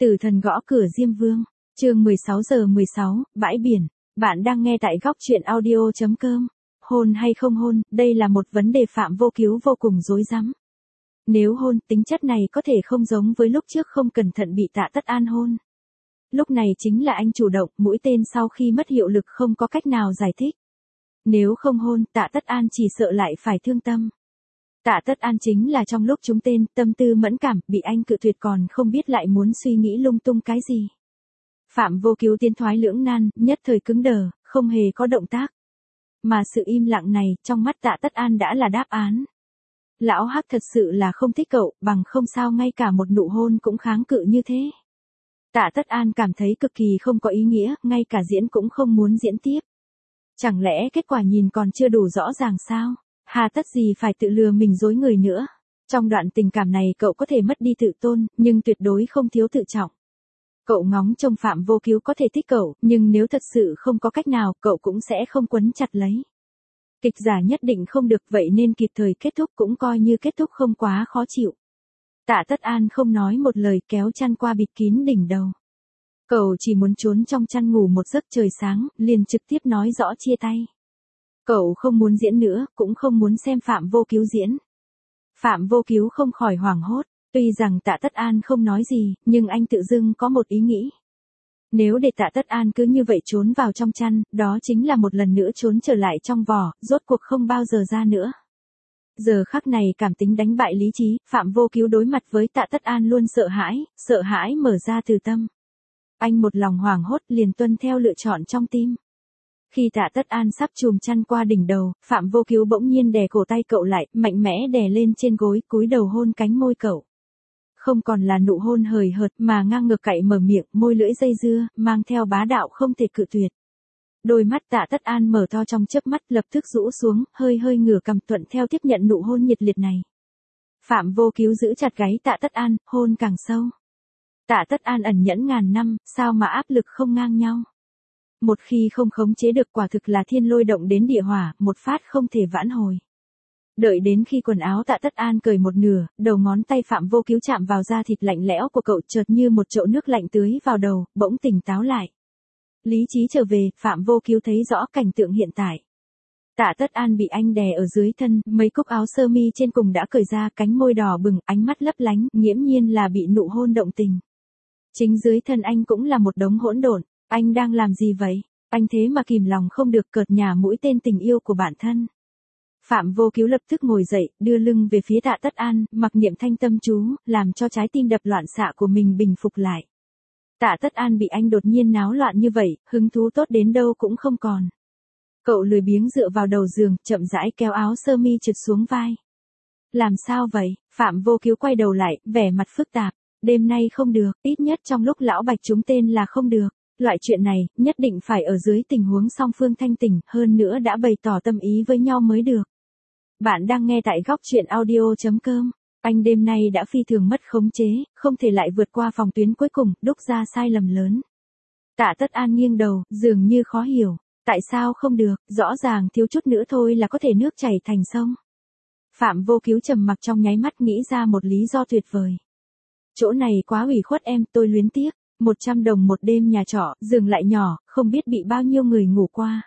Tử thần gõ cửa Diêm Vương, chương 16:16, bãi biển. Bạn đang nghe tại góc truyện audio.com. Hôn hay không hôn, đây là một vấn đề Phạm Vô Cứu vô cùng rối rắm. Nếu hôn, tính chất này có thể không giống với lúc trước không cẩn thận bị Tạ Tất An hôn. Lúc này chính là anh chủ động, mũi tên sau khi mất hiệu lực không có cách nào giải thích. Nếu không hôn, Tạ Tất An chỉ sợ lại phải thương tâm. Tạ Tất An chính là trong lúc trúng tên, tâm tư mẫn cảm, bị anh cự tuyệt còn không biết lại muốn suy nghĩ lung tung cái gì. Phạm Vô Cứu tiến thoái lưỡng nan, nhất thời cứng đờ, không hề có động tác. Mà sự im lặng này, trong mắt Tạ Tất An đã là đáp án. Lão Hắc thật sự là không thích cậu, bằng không sao ngay cả một nụ hôn cũng kháng cự như thế. Tạ Tất An cảm thấy cực kỳ không có ý nghĩa, ngay cả diễn cũng không muốn diễn tiếp. Chẳng lẽ kết quả nhìn còn chưa đủ rõ ràng sao? Hà tất gì phải tự lừa mình dối người nữa. Trong đoạn tình cảm này cậu có thể mất đi tự tôn, nhưng tuyệt đối không thiếu tự trọng. Cậu ngóng trông Phạm Vô Cứu có thể thích cậu, nhưng nếu thật sự không có cách nào, cậu cũng sẽ không quấn chặt lấy. Kịch giả nhất định không được, vậy nên kịp thời kết thúc cũng coi như kết thúc không quá khó chịu. Tạ Tất An không nói một lời, kéo chăn qua bịt kín đỉnh đầu. Cậu chỉ muốn trốn trong chăn ngủ một giấc trời sáng, liền trực tiếp nói rõ chia tay. Cậu không muốn diễn nữa, cũng không muốn xem Phạm Vô Cứu diễn. Phạm Vô Cứu không khỏi hoảng hốt, tuy rằng Tạ Tất An không nói gì, nhưng anh tự dưng có một ý nghĩ. Nếu để Tạ Tất An cứ như vậy trốn vào trong chăn, đó chính là một lần nữa trốn trở lại trong vỏ, rốt cuộc không bao giờ ra nữa. Giờ khắc này cảm tính đánh bại lý trí, Phạm Vô Cứu đối mặt với Tạ Tất An luôn sợ hãi mở ra từ tâm. Anh một lòng hoảng hốt liền tuân theo lựa chọn trong tim. Khi Tạ Tất An sắp chùm chăn qua đỉnh đầu, Phạm Vô Cứu bỗng nhiên đè cổ tay cậu lại, mạnh mẽ đè lên trên gối, cúi đầu hôn cánh môi cậu. Không còn là nụ hôn hời hợt mà ngang ngược cậy mở miệng, môi lưỡi dây dưa, mang theo bá đạo không thể cự tuyệt. Đôi mắt Tạ Tất An mở to trong chớp mắt, lập tức rũ xuống, hơi ngửa cằm thuận theo tiếp nhận nụ hôn nhiệt liệt này. Phạm Vô Cứu giữ chặt gáy Tạ Tất An, hôn càng sâu. Tạ Tất An ẩn nhẫn ngàn năm, sao mà áp lực không ngang nhau. Một khi không khống chế được quả thực là thiên lôi động đến địa hỏa, một phát không thể vãn hồi. Đợi đến khi quần áo Tạ Tất An cởi một nửa, đầu ngón tay Phạm Vô Cứu chạm vào da thịt lạnh lẽo của cậu, chợt như một chậu nước lạnh tưới vào đầu, bỗng tỉnh táo lại. Lý trí trở về, Phạm Vô Cứu thấy rõ cảnh tượng hiện tại. Tạ Tất An bị anh đè ở dưới thân, mấy cúc áo sơ mi trên cùng đã cởi ra, cánh môi đỏ bừng, ánh mắt lấp lánh, nghiễm nhiên là bị nụ hôn động tình. Chính dưới thân anh cũng là một đống hỗn độn. Anh đang làm gì vậy? Anh thế mà kìm lòng không được cợt nhả mũi tên tình yêu của bản thân. Phạm Vô Cứu lập tức ngồi dậy, đưa lưng về phía Tạ Tất An, mặc niệm thanh tâm chú, làm cho trái tim đập loạn xạ của mình bình phục lại. Tạ Tất An bị anh đột nhiên náo loạn như vậy, hứng thú tốt đến đâu cũng không còn. Cậu lười biếng dựa vào đầu giường, chậm rãi kéo áo sơ mi trượt xuống vai. Làm sao vậy? Phạm Vô Cứu quay đầu lại, vẻ mặt phức tạp. Đêm nay không được, ít nhất trong lúc lão Bạch trúng tên là không được. Loại chuyện này, nhất định phải ở dưới tình huống song phương thanh tỉnh, hơn nữa đã bày tỏ tâm ý với nhau mới được. Bạn đang nghe tại góc truyện audio.com. Anh đêm nay đã phi thường mất khống chế, không thể lại vượt qua phòng tuyến cuối cùng, đúc ra sai lầm lớn. Tạ Tất An nghiêng đầu, dường như khó hiểu. Tại sao không được, rõ ràng thiếu chút nữa thôi là có thể nước chảy thành sông. Phạm Vô Cứu trầm mặc trong nháy mắt nghĩ ra một lý do tuyệt vời. Chỗ này quá ủy khuất em, tôi luyến tiếc. 100 đồng một đêm nhà trọ, giường lại nhỏ, không biết bị bao nhiêu người ngủ qua.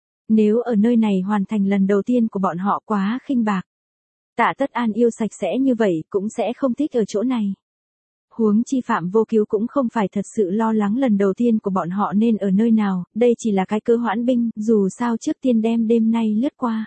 Nếu ở nơi này hoàn thành lần đầu tiên của bọn họ quá khinh bạc. Tạ Tất An yêu sạch sẽ như vậy, cũng sẽ không thích ở chỗ này. Huống chi Phạm Vô Cứu cũng không phải thật sự lo lắng lần đầu tiên của bọn họ nên ở nơi nào, đây chỉ là cái cớ hoãn binh, dù sao trước tiên đem đêm nay lướt qua.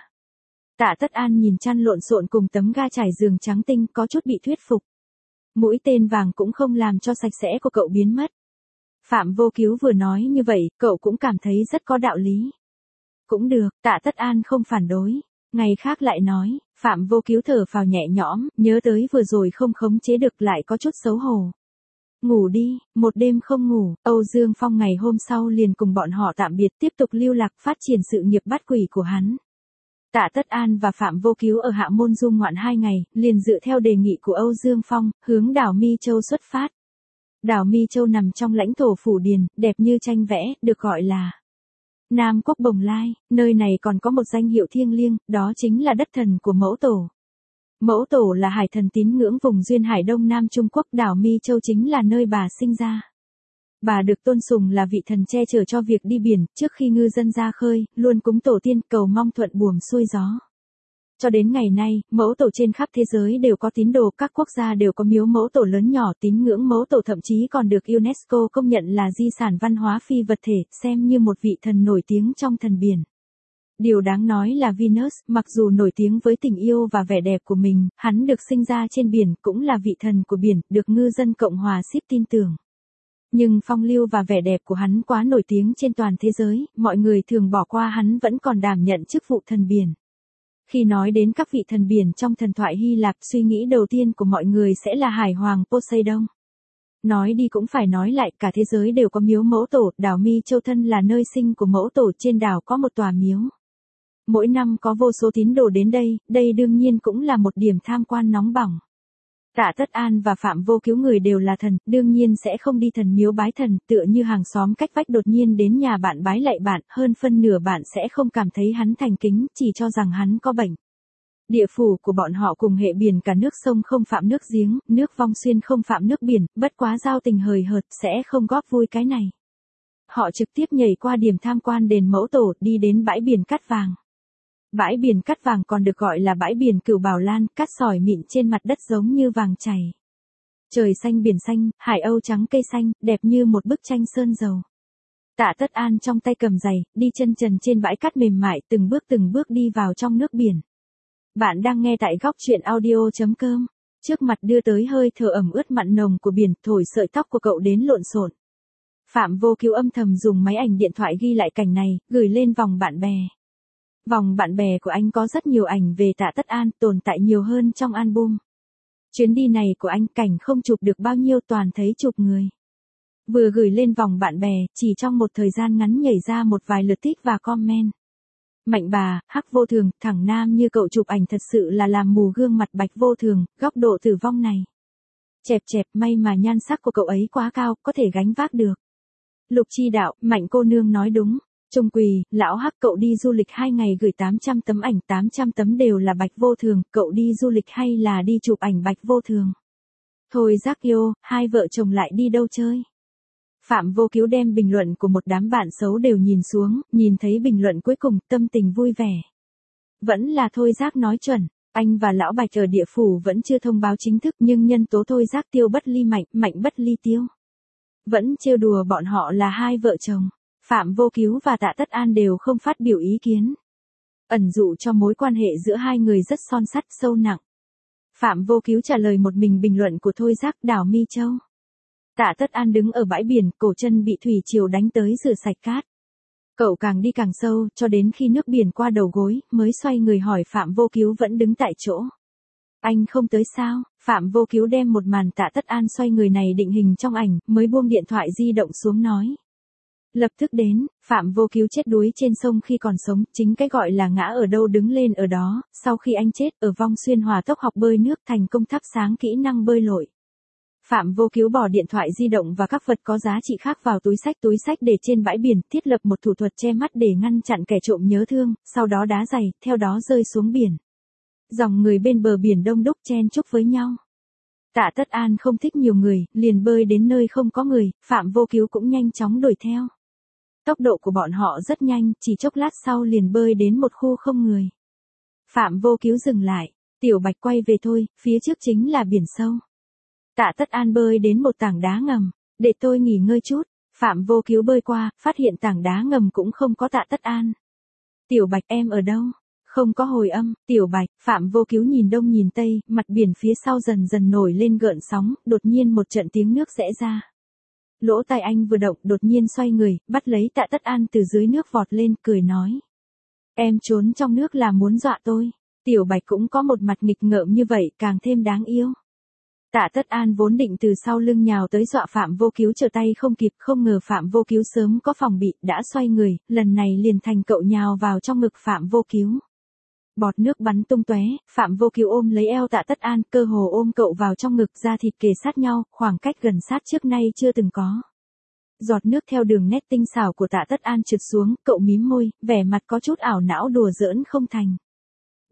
Tạ Tất An nhìn chăn lộn xộn cùng tấm ga trải giường trắng tinh, có chút bị thuyết phục. Mũi tên vàng cũng không làm cho sạch sẽ của cậu biến mất. Phạm Vô Cứu vừa nói như vậy, cậu cũng cảm thấy rất có đạo lý. Cũng được, Tạ Tất An không phản đối. Ngày khác lại nói, Phạm Vô Cứu thở phào nhẹ nhõm, nhớ tới vừa rồi không khống chế được lại có chút xấu hổ. Ngủ đi, một đêm không ngủ, Âu Dương Phong ngày hôm sau liền cùng bọn họ tạm biệt, tiếp tục lưu lạc phát triển sự nghiệp bắt quỷ của hắn. Tạ Tất An và Phạm Vô Cứu ở Hạ Môn du ngoạn 2 ngày, liền dựa theo đề nghị của Âu Dương Phong, hướng đảo Mi Châu xuất phát. Đảo Mi Châu nằm trong lãnh thổ Phủ Điền, đẹp như tranh vẽ, được gọi là Nam Quốc Bồng Lai, nơi này còn có một danh hiệu thiêng liêng, đó chính là đất thần của mẫu tổ. Mẫu tổ là hải thần tín ngưỡng vùng duyên hải Đông Nam Trung Quốc, đảo Mi Châu chính là nơi bà sinh ra. Bà được tôn sùng là vị thần che chở cho việc đi biển, trước khi ngư dân ra khơi, luôn cúng tổ tiên cầu mong thuận buồm xuôi gió. Cho đến ngày nay, mẫu tổ trên khắp thế giới đều có tín đồ, các quốc gia đều có miếu mẫu tổ lớn nhỏ, tín ngưỡng mẫu tổ thậm chí còn được UNESCO công nhận là di sản văn hóa phi vật thể, xem như một vị thần nổi tiếng trong thần biển. Điều đáng nói là Venus, mặc dù nổi tiếng với tình yêu và vẻ đẹp của mình, hắn được sinh ra trên biển, cũng là vị thần của biển, được ngư dân Cộng hòa Ship tin tưởng. Nhưng phong lưu và vẻ đẹp của hắn quá nổi tiếng trên toàn thế giới, mọi người thường bỏ qua hắn vẫn còn đảm nhận chức vụ thần biển. Khi nói đến các vị thần biển trong thần thoại Hy Lạp, suy nghĩ đầu tiên của mọi người sẽ là hải hoàng Poseidon. Nói đi cũng phải nói lại, cả thế giới đều có miếu mẫu tổ, đảo Mi Châu thân là nơi sinh của mẫu tổ, trên đảo có một tòa miếu. Mỗi năm có vô số tín đồ đến đây, đây đương nhiên cũng là một điểm tham quan nóng bỏng. Tạ Tất An và Phạm Vô Cứu người đều là thần, đương nhiên sẽ không đi thần miếu bái thần, tựa như hàng xóm cách vách đột nhiên đến nhà bạn bái lạy bạn, hơn phân nửa bạn sẽ không cảm thấy hắn thành kính, chỉ cho rằng hắn có bệnh. Địa phủ của bọn họ cùng hệ biển, cả nước sông không phạm nước giếng, nước Vong Xuyên không phạm nước biển, bất quá giao tình hời hợt sẽ không góp vui cái này. Họ trực tiếp nhảy qua điểm tham quan đền mẫu tổ, đi đến bãi biển cát vàng. Bãi biển cát vàng còn được gọi là bãi biển Cửu Bảo Lan, cát sỏi mịn trên mặt đất giống như vàng chảy. Trời xanh biển xanh, hải âu trắng cây xanh, đẹp như một bức tranh sơn dầu. Tạ Tất An trong tay cầm giày, đi chân trần trên bãi cát mềm mại, từng bước đi vào trong nước biển. Bạn đang nghe tại góc truyện audio.com. Trước mặt đưa tới hơi thở ẩm ướt mặn nồng của biển, thổi sợi tóc của cậu đến lộn xộn. Phạm Vô Cứu âm thầm dùng máy ảnh điện thoại ghi lại cảnh này, gửi lên vòng bạn bè. Vòng bạn bè của anh có rất nhiều ảnh về Tạ Tất An, tồn tại nhiều hơn trong album. Chuyến đi này của anh, cảnh không chụp được bao nhiêu, toàn thấy chụp người. Vừa gửi lên vòng bạn bè, chỉ trong một thời gian ngắn nhảy ra một vài lượt thích và comment. Mạnh bà, Hắc Vô Thường, thằng nam như cậu chụp ảnh thật sự là làm mù gương mặt Bạch Vô Thường, góc độ tử vong này. Chẹp, may mà nhan sắc của cậu ấy quá cao, có thể gánh vác được. Lục Chi Đạo, Mạnh cô nương nói đúng. Trung Quỳ, lão Hắc, cậu đi du lịch 2 ngày gửi 800 tấm ảnh, 800 tấm đều là Bạch Vô Thường, cậu đi du lịch hay là đi chụp ảnh Bạch Vô Thường? Thôi Giác yêu, hai vợ chồng lại đi đâu chơi? Phạm Vô Cứu đem bình luận của một đám bạn xấu đều nhìn xuống, nhìn thấy bình luận cuối cùng, tâm tình vui vẻ. Vẫn là Thôi Giác nói chuẩn, anh và lão Bạch ở địa phủ vẫn chưa thông báo chính thức, nhưng nhân tố Thôi Giác tiêu bất ly mạnh, mạnh bất ly tiêu. Vẫn trêu đùa bọn họ là hai vợ chồng. Phạm Vô Cứu và Tạ Tất An đều không phát biểu ý kiến. Ẩn dụ cho mối quan hệ giữa hai người rất son sắt, sâu nặng. Phạm Vô Cứu trả lời một mình bình luận của Thôi Giác, đảo Mi Châu. Tạ Tất An đứng ở bãi biển, cổ chân bị thủy triều đánh tới rửa sạch cát. Cậu càng đi càng sâu, cho đến khi nước biển qua đầu gối, mới xoay người hỏi Phạm Vô Cứu vẫn đứng tại chỗ. Anh không tới sao? Phạm Vô Cứu đem một màn Tạ Tất An xoay người này định hình trong ảnh, mới buông điện thoại di động xuống nói. Lập tức đến, Phạm Vô Cứu chết đuối trên sông khi còn sống, chính cái gọi là ngã ở đâu đứng lên ở đó, sau khi anh chết, ở Vong Xuyên hòa tốc học bơi nước, thành công thắp sáng kỹ năng bơi lội. Phạm Vô Cứu bỏ điện thoại di động và các vật có giá trị khác vào túi sách để trên bãi biển, thiết lập một thủ thuật che mắt để ngăn chặn kẻ trộm nhớ thương, sau đó đá giày, theo đó rơi xuống biển. Dòng người bên bờ biển đông đúc chen chúc với nhau. Tạ Tất An không thích nhiều người, liền bơi đến nơi không có người, Phạm Vô Cứu cũng nhanh chóng đuổi theo. Tốc độ của bọn họ rất nhanh, chỉ chốc lát sau liền bơi đến một khu không người. Phạm Vô Cứu dừng lại, Tiểu Bạch quay về thôi, phía trước chính là biển sâu. Tạ Tất An bơi đến một tảng đá ngầm, để tôi nghỉ ngơi chút. Phạm Vô Cứu bơi qua, phát hiện tảng đá ngầm cũng không có Tạ Tất An. Tiểu Bạch em ở đâu? Không có hồi âm. Tiểu Bạch, Phạm Vô Cứu nhìn đông nhìn tây, mặt biển phía sau dần dần nổi lên gợn sóng, đột nhiên một trận tiếng nước rẽ ra. Lỗ tai anh vừa động, đột nhiên xoay người, bắt lấy Tạ Tất An từ dưới nước vọt lên, cười nói. Em trốn trong nước là muốn dọa tôi. Tiểu Bạch cũng có một mặt nghịch ngợm như vậy, càng thêm đáng yêu. Tạ Tất An vốn định từ sau lưng nhào tới dọa Phạm Vô Cứu, trở tay không kịp, không ngờ Phạm Vô Cứu sớm có phòng bị, đã xoay người, lần này liền thành cậu nhào vào trong ngực Phạm Vô Cứu. Bọt nước bắn tung tóe, Phạm Vô Cứu ôm lấy eo Tạ Tất An, cơ hồ ôm cậu vào trong ngực, da thịt kề sát nhau, khoảng cách gần sát trước nay chưa từng có. Giọt nước theo đường nét tinh xảo của Tạ Tất An trượt xuống, cậu mím môi, vẻ mặt có chút ảo não đùa giỡn không thành.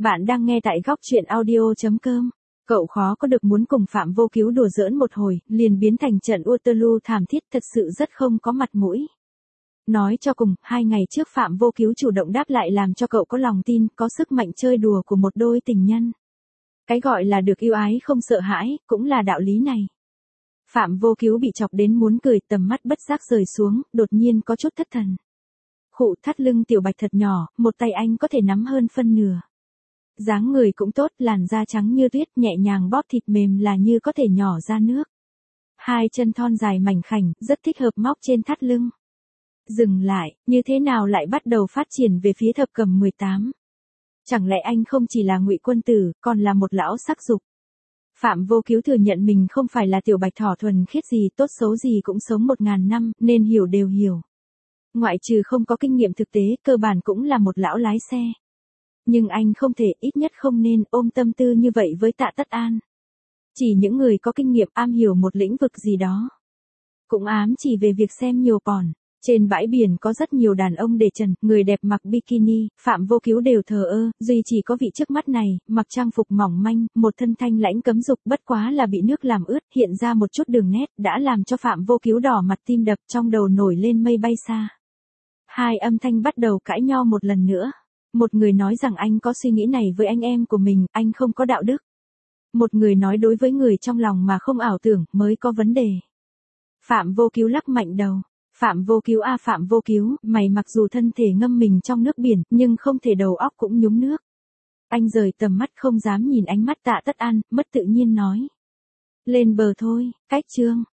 Bạn đang nghe tại góc chuyện audio.com. Cậu khó có được muốn cùng Phạm Vô Cứu đùa giỡn một hồi, liền biến thành trận Waterloo thảm thiết, thật sự rất không có mặt mũi. Nói cho cùng, 2 ngày trước Phạm Vô Cứu chủ động đáp lại làm cho cậu có lòng tin, có sức mạnh chơi đùa của một đôi tình nhân. Cái gọi là được yêu ái không sợ hãi, cũng là đạo lý này. Phạm Vô Cứu bị chọc đến muốn cười, tầm mắt bất giác rời xuống, đột nhiên có chút thất thần. Khụ, thắt lưng tiểu bạch thật nhỏ, một tay anh có thể nắm hơn phân nửa. Dáng người cũng tốt, làn da trắng như tuyết, nhẹ nhàng bóp thịt mềm là như có thể nhỏ ra nước. Hai chân thon dài mảnh khảnh, rất thích hợp móc trên thắt lưng. Dừng lại, như thế nào lại bắt đầu phát triển về phía thập cầm 18? Chẳng lẽ anh không chỉ là Ngụy Quân Tử, còn là một lão sắc dục? Phạm Vô Cứu thừa nhận mình không phải là tiểu bạch thỏ thuần khiết gì, tốt xấu gì cũng sống 1000 năm, nên hiểu đều hiểu. Ngoại trừ không có kinh nghiệm thực tế, cơ bản cũng là một lão lái xe. Nhưng anh không thể, ít nhất không nên, ôm tâm tư như vậy với Tạ Tất An. Chỉ những người có kinh nghiệm am hiểu một lĩnh vực gì đó. Cũng ám chỉ về việc xem nhiều porn. Trên bãi biển có rất nhiều đàn ông để trần, người đẹp mặc bikini, Phạm Vô Cứu đều thờ ơ, duy chỉ có vị trước mắt này, mặc trang phục mỏng manh, một thân thanh lãnh cấm dục, bất quá là bị nước làm ướt, hiện ra một chút đường nét, đã làm cho Phạm Vô Cứu đỏ mặt tim đập, trong đầu nổi lên mây bay xa. Hai âm thanh bắt đầu cãi nhau một lần nữa. Một người nói rằng anh có suy nghĩ này với anh em của mình, anh không có đạo đức. Một người nói đối với người trong lòng mà không ảo tưởng, mới có vấn đề. Phạm Vô Cứu lắc mạnh đầu. Phạm Vô Cứu à, Phạm Vô Cứu, mày mặc dù thân thể ngâm mình trong nước biển, nhưng không thể đầu óc cũng nhúng nước. Anh rời tầm mắt không dám nhìn ánh mắt Tạ Tất An, mất tự nhiên nói. Lên bờ thôi, cách chương.